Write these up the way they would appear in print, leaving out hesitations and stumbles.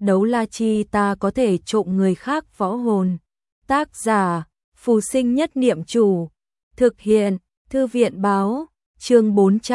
đấu la chi ta có thể trộm người khác võ hồn. Tác giả, Phù Sinh Nhất Niệm Chủ. Thực hiện, Thư viện báo, chương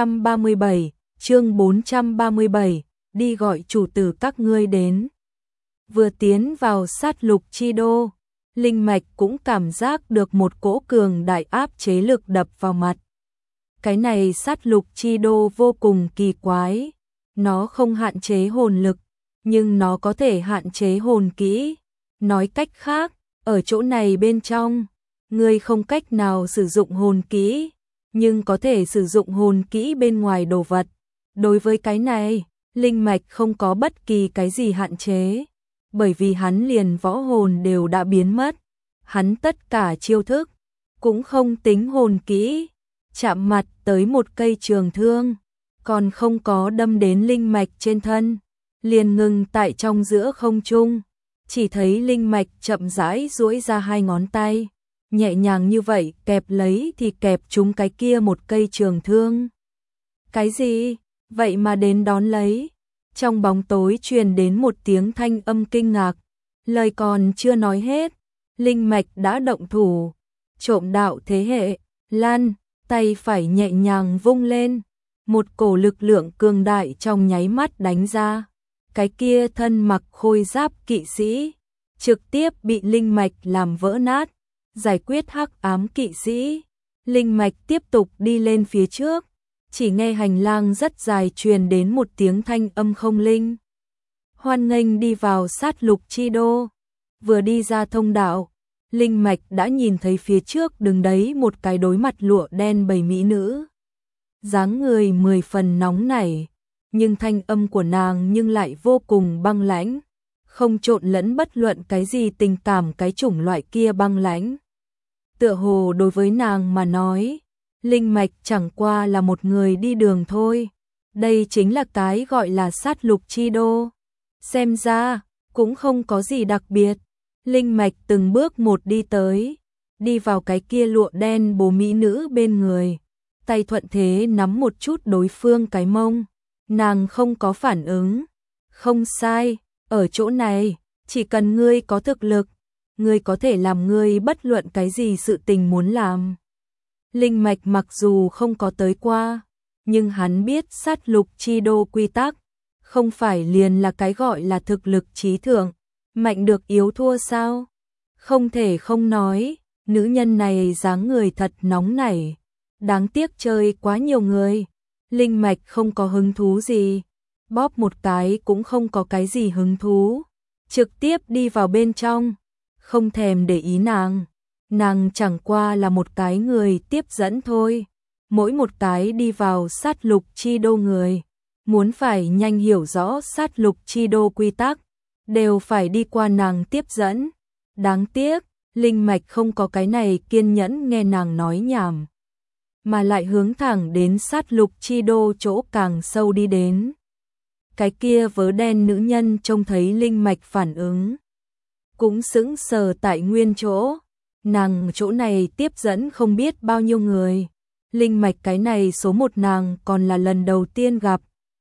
437, đi gọi chủ tử các ngươi đến. Vừa tiến vào sát lục chi đô, linh mạch cũng cảm giác được một cỗ cường đại áp chế lực đập vào mặt. Cái này sát lục chi đô vô cùng kỳ quái, nó không hạn chế hồn lực, nhưng nó có thể hạn chế hồn kỹ. Nói cách khác, ở chỗ này bên trong, ngươi không cách nào sử dụng hồn kỹ, nhưng có thể sử dụng hồn kỹ bên ngoài đồ vật. Đối với cái này, linh mạch không có bất kỳ cái gì hạn chế, bởi vì hắn liền võ hồn đều đã biến mất. Hắn tất cả chiêu thức, cũng không tính hồn kỹ, chạm mặt tới một cây trường thương, còn không có đâm đến linh mạch trên thân, liền ngừng tại trong giữa không trung, chỉ thấy linh mạch chậm rãi duỗi ra hai ngón tay, nhẹ nhàng như vậy kẹp lấy thì kẹp trúng cái kia một cây trường thương. Cái gì? Vậy mà đến đón lấy. Trong bóng tối truyền đến một tiếng thanh âm kinh ngạc, lời còn chưa nói hết, linh mạch đã động thủ. Trộm đạo thế hệ, lan, tay phải nhẹ nhàng vung lên, một cổ lực lượng cường đại trong nháy mắt đánh ra. Cái kia thân mặc khôi giáp kỵ sĩ, trực tiếp bị linh mạch làm vỡ nát, giải quyết hắc ám kỵ sĩ. Linh mạch tiếp tục đi lên phía trước, chỉ nghe hành lang rất dài truyền đến một tiếng thanh âm không linh. Hoan nghênh đi vào sát lục chi đô. Vừa đi ra thông đạo, linh mạch đã nhìn thấy phía trước đứng đấy một cái đối mặt lụa đen bầy mỹ nữ. Dáng người 10 phần nóng nảy, nhưng thanh âm của nàng nhưng lại vô cùng băng lãnh, không trộn lẫn bất luận cái gì tình cảm cái chủng loại kia băng lãnh. Tựa hồ đối với nàng mà nói, linh mạch chẳng qua là một người đi đường thôi. Đây chính là cái gọi là sát lục chi đô. Xem ra, cũng không có gì đặc biệt. Linh mạch từng bước một đi tới, đi vào cái kia lụa đen bố mỹ nữ bên người, tay thuận thế nắm một chút đối phương cái mông. Nàng không có phản ứng. Không sai, ở chỗ này, chỉ cần ngươi có thực lực, ngươi có thể làm ngươi bất luận cái gì sự tình muốn làm. Linh mạch mặc dù không có tới qua, nhưng hắn biết sát lục chi đô quy tắc, không phải liền là cái gọi là thực lực trí thượng, mạnh được yếu thua sao? Không thể không nói, nữ nhân này dáng người thật nóng nảy, đáng tiếc chơi quá nhiều người. Linh mạch không có hứng thú gì, bóp một cái cũng không có cái gì hứng thú, trực tiếp đi vào bên trong, không thèm để ý nàng. Nàng chẳng qua là một cái người tiếp dẫn thôi. Mỗi một cái đi vào sát lục chi đô người, muốn phải nhanh hiểu rõ sát lục chi đô quy tắc, đều phải đi qua nàng tiếp dẫn. Đáng tiếc, linh mạch không có cái này kiên nhẫn nghe nàng nói nhảm, mà lại hướng thẳng đến sát lục chi đô chỗ càng sâu đi đến. Cái kia vớ đen nữ nhân trông thấy linh mạch phản ứng, cũng sững sờ tại nguyên chỗ. Nàng chỗ này tiếp dẫn không biết bao nhiêu người, linh mạch cái này số một nàng còn là lần đầu tiên gặp.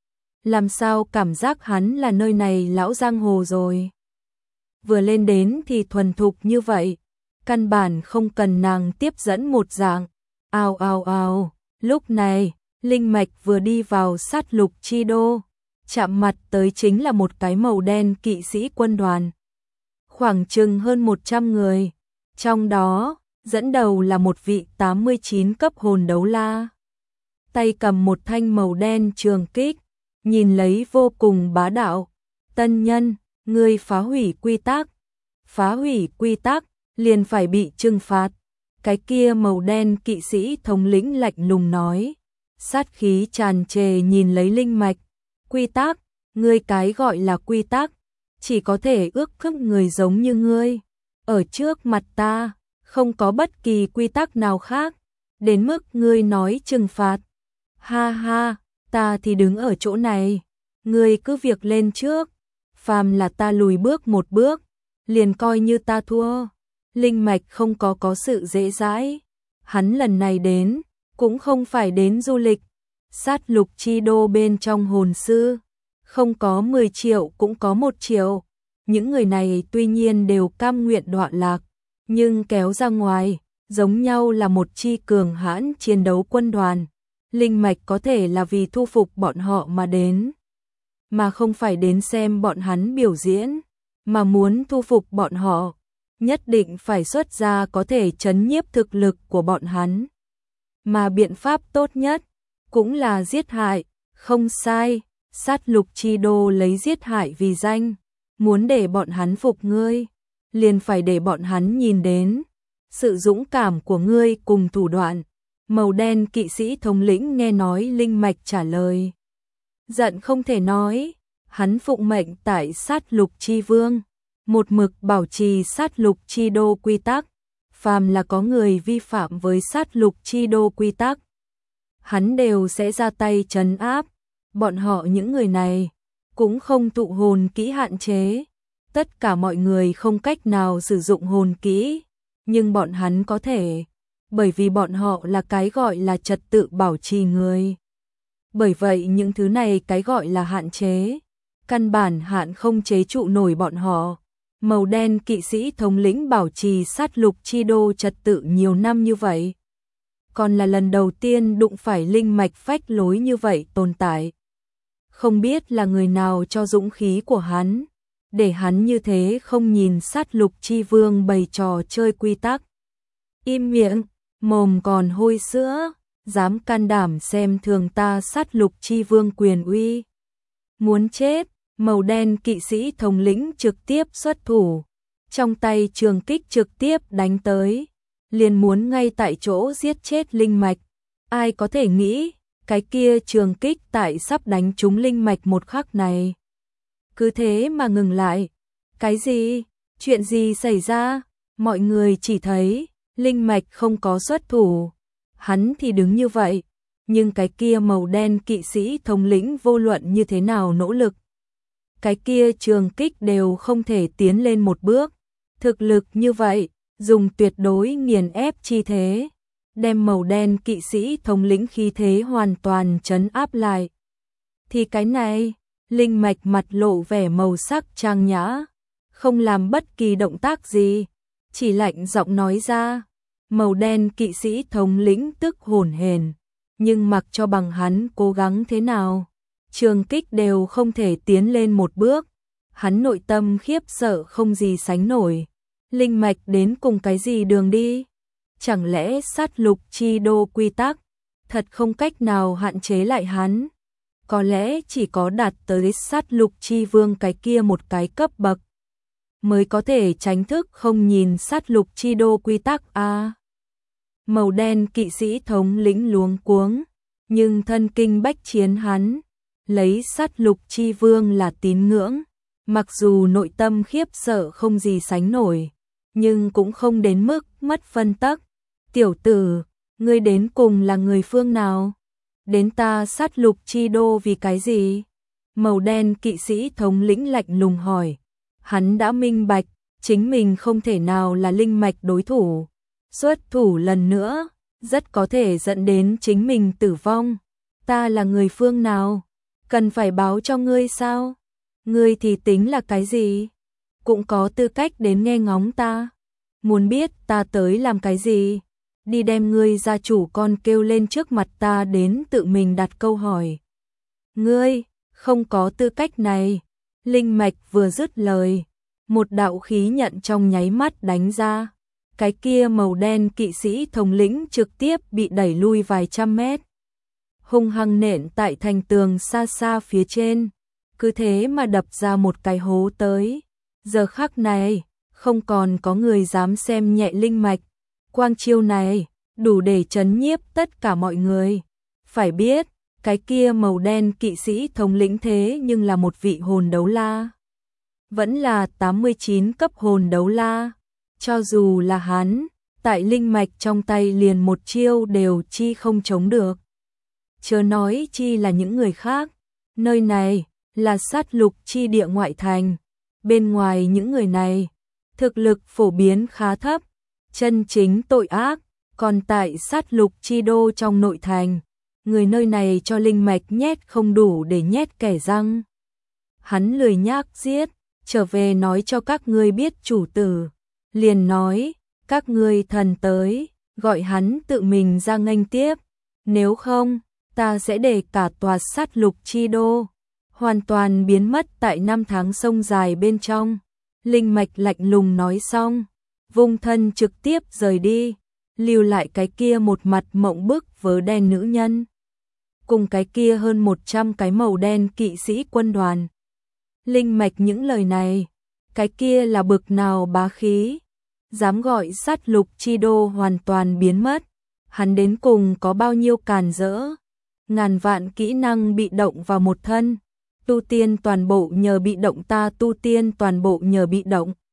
Làm sao cảm giác hắn là nơi này lão giang hồ rồi. Vừa lên đến thì thuần thục như vậy, căn bản không cần nàng tiếp dẫn một dạng. Ào ào ào, lúc này, linh mạch vừa đi vào sát lục chi đô, chạm mặt tới chính là một cái màu đen kỵ sĩ quân đoàn. Khoảng chừng hơn 100 người, trong đó, dẫn đầu là một vị 89 cấp hồn đấu la. Tay cầm một thanh màu đen trường kích, nhìn lấy vô cùng bá đạo. Tân nhân, ngươi phá hủy quy tắc. Phá hủy quy tắc, liền phải bị trừng phạt. Cái kia màu đen kỵ sĩ thống lĩnh lạnh lùng nói, sát khí tràn trề nhìn lấy linh mạch. Quy tắc, ngươi cái gọi là quy tắc, chỉ có thể ước thúc người giống như ngươi. Ở trước mặt ta, không có bất kỳ quy tắc nào khác, đến mức ngươi nói trừng phạt. Ha ha, ta thì đứng ở chỗ này, ngươi cứ việc lên trước, phàm là ta lùi bước một bước, liền coi như ta thua. Linh mạch không có sự dễ dãi, hắn lần này đến, cũng không phải đến du lịch. Sát lục chi đô bên trong hồn sư, không có 10 triệu cũng có 1 triệu, những người này tuy nhiên đều cam nguyện đọa lạc, nhưng kéo ra ngoài, giống nhau là một chi cường hãn chiến đấu quân đoàn. Linh mạch có thể là vì thu phục bọn họ mà đến, mà không phải đến xem bọn hắn biểu diễn, mà muốn thu phục bọn họ, nhất định phải xuất ra có thể chấn nhiếp thực lực của bọn hắn. Mà biện pháp tốt nhất cũng là giết hại, không sai, Sát Lục Chi Đô lấy giết hại vì danh, muốn để bọn hắn phục ngươi, liền phải để bọn hắn nhìn đến sự dũng cảm của ngươi cùng thủ đoạn. Màu đen kỵ sĩ thống lĩnh nghe nói linh mạch trả lời, giận không thể nói, hắn phụng mệnh tại Sát Lục Chi Vương, một mực bảo trì Sát Lục Chi Đô quy tắc, phàm là có người vi phạm với Sát Lục Chi Đô quy tắc, hắn đều sẽ ra tay trấn áp. Bọn họ những người này cũng không thụ hồn kỹ hạn chế, tất cả mọi người không cách nào sử dụng hồn kỹ, nhưng bọn hắn có thể, bởi vì bọn họ là cái gọi là trật tự bảo trì người. Bởi vậy những thứ này cái gọi là hạn chế, căn bản hạn không chế trụ nổi bọn họ. Màu đen kỵ sĩ thống lĩnh bảo trì Sát Lục Chi Đô trật tự nhiều năm như vậy, còn là lần đầu tiên đụng phải linh mạch phách lối như vậy tồn tại. Không biết là người nào cho dũng khí của hắn, để hắn như thế không nhìn Sát Lục Chi Vương bày trò chơi quy tắc. Im miệng, mồm còn hôi sữa, dám can đảm xem thường ta Sát Lục Chi Vương quyền uy. Muốn chết, màu đen kỵ sĩ thống lĩnh trực tiếp xuất thủ, trong tay trường kích trực tiếp đánh tới, liền muốn ngay tại chỗ giết chết linh mạch. Ai có thể nghĩ, cái kia trường kích tại sắp đánh trúng linh mạch một khắc này, cứ thế mà ngừng lại. Cái gì? Chuyện gì xảy ra? Mọi người chỉ thấy linh mạch không có xuất thủ, hắn thì đứng như vậy, nhưng cái kia màu đen kỵ sĩ thống lĩnh vô luận như thế nào nỗ lực, cái kia trường kích đều không thể tiến lên một bước. Thực lực như vậy, dùng tuyệt đối nghiền ép chi thế, đem màu đen kỵ sĩ thống lĩnh khí thế hoàn toàn trấn áp lại. Thì cái này, linh mạch mặt lộ vẻ màu sắc trang nhã, không làm bất kỳ động tác gì, chỉ lạnh giọng nói ra. Màu đen kỵ sĩ thống lĩnh tức hổn hển, nhưng mặc cho bằng hắn cố gắng thế nào, trường kích đều không thể tiến lên một bước. Hắn nội tâm khiếp sợ không gì sánh nổi. Linh mạch đến cùng cái gì đường đi? Chẳng lẽ Sát Lục Chi Đô quy tắc thật không cách nào hạn chế lại hắn? Có lẽ chỉ có đạt tới Sát Lục Chi Vương cái kia một cái cấp bậc mới có thể tránh thức không nhìn Sát Lục Chi Đô quy tắc a. Màu đen kỵ sĩ thống lĩnh luống cuống, nhưng thân kinh bách chiến hắn, lấy Sát Lục Chi Vương là tín ngưỡng, mặc dù nội tâm khiếp sợ không gì sánh nổi, nhưng cũng không đến mức mất phân tắc. Tiểu tử, ngươi đến cùng là người phương nào? Đến ta Sát Lục Chi Đô vì cái gì? Màu đen kỵ sĩ thống lĩnh lạnh lùng hỏi. Hắn đã minh bạch, chính mình không thể nào là linh mạch đối thủ. Xuất thủ lần nữa, rất có thể dẫn đến chính mình tử vong. Ta là người phương nào? Cần phải báo cho ngươi sao? Ngươi thì tính là cái gì? Cũng có tư cách đến nghe ngóng ta. Muốn biết ta tới làm cái gì? Đi đem ngươi gia chủ con kêu lên trước mặt ta đến tự mình đặt câu hỏi. Ngươi, không có tư cách này. Linh mạch vừa dứt lời, một đạo khí nhận trong nháy mắt đánh ra. Cái kia màu đen kỵ sĩ thống lĩnh trực tiếp bị đẩy lui vài trăm mét, hung hăng nện tại thành tường xa xa phía trên, cứ thế mà đập ra một cái hố tới. Giờ khắc này, không còn có người dám xem nhẹ linh mạch. Quang chiêu này, đủ để trấn nhiếp tất cả mọi người. Phải biết, cái kia màu đen kỵ sĩ thống lĩnh thế nhưng là một vị hồn đấu la. Vẫn là 89 cấp hồn đấu la. Cho dù là hắn, tại linh mạch trong tay liền một chiêu đều chi không chống được. Chớ nói chi là những người khác. Nơi này là Sát Lục Chi địa ngoại thành. Bên ngoài những người này, thực lực phổ biến khá thấp, chân chính tội ác. Còn tại Sát Lục Chi Đô trong nội thành, người nơi này cho linh mạch nhét không đủ để nhét kẻ răng. Hắn lười nhác giết, trở về nói cho các ngươi biết chủ tử. Liền nói, các ngươi thần tới, gọi hắn tự mình ra nghênh tiếp, nếu không, ta sẽ để cả tòa sát lục chi đô hoàn toàn biến mất tại năm tháng sông dài bên trong. Linh mạch lạnh lùng nói xong, vung thân trực tiếp rời đi, lưu lại cái kia một mặt mộng bức vớ đen nữ nhân, cùng cái kia hơn 100 cái màu đen kỵ sĩ quân đoàn. Linh mạch những lời này, cái kia là bực nào bá khí, dám gọi sát lục chi đô hoàn toàn biến mất, hắn đến cùng có bao nhiêu càn rỡ, ngàn vạn kỹ năng bị động vào một thân, tu tiên toàn bộ nhờ bị động, ta tu tiên toàn bộ nhờ bị động.